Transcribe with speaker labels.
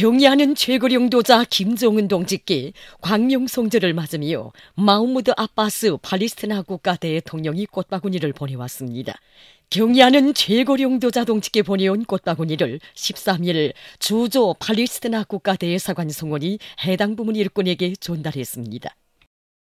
Speaker 1: 경의하는 최고령 도자 김정은 동지께 광명송절을 맞으며 마흐무드 아바스 팔레스티나 국가 대통령이 꽃바구니를 보내왔습니다. 경의하는 최고령 도자 동지께 보내온 꽃바구니를 13일 주조 팔레스티나 국가 대사관 성원이 해당 부문 일꾼에게 전달했습니다.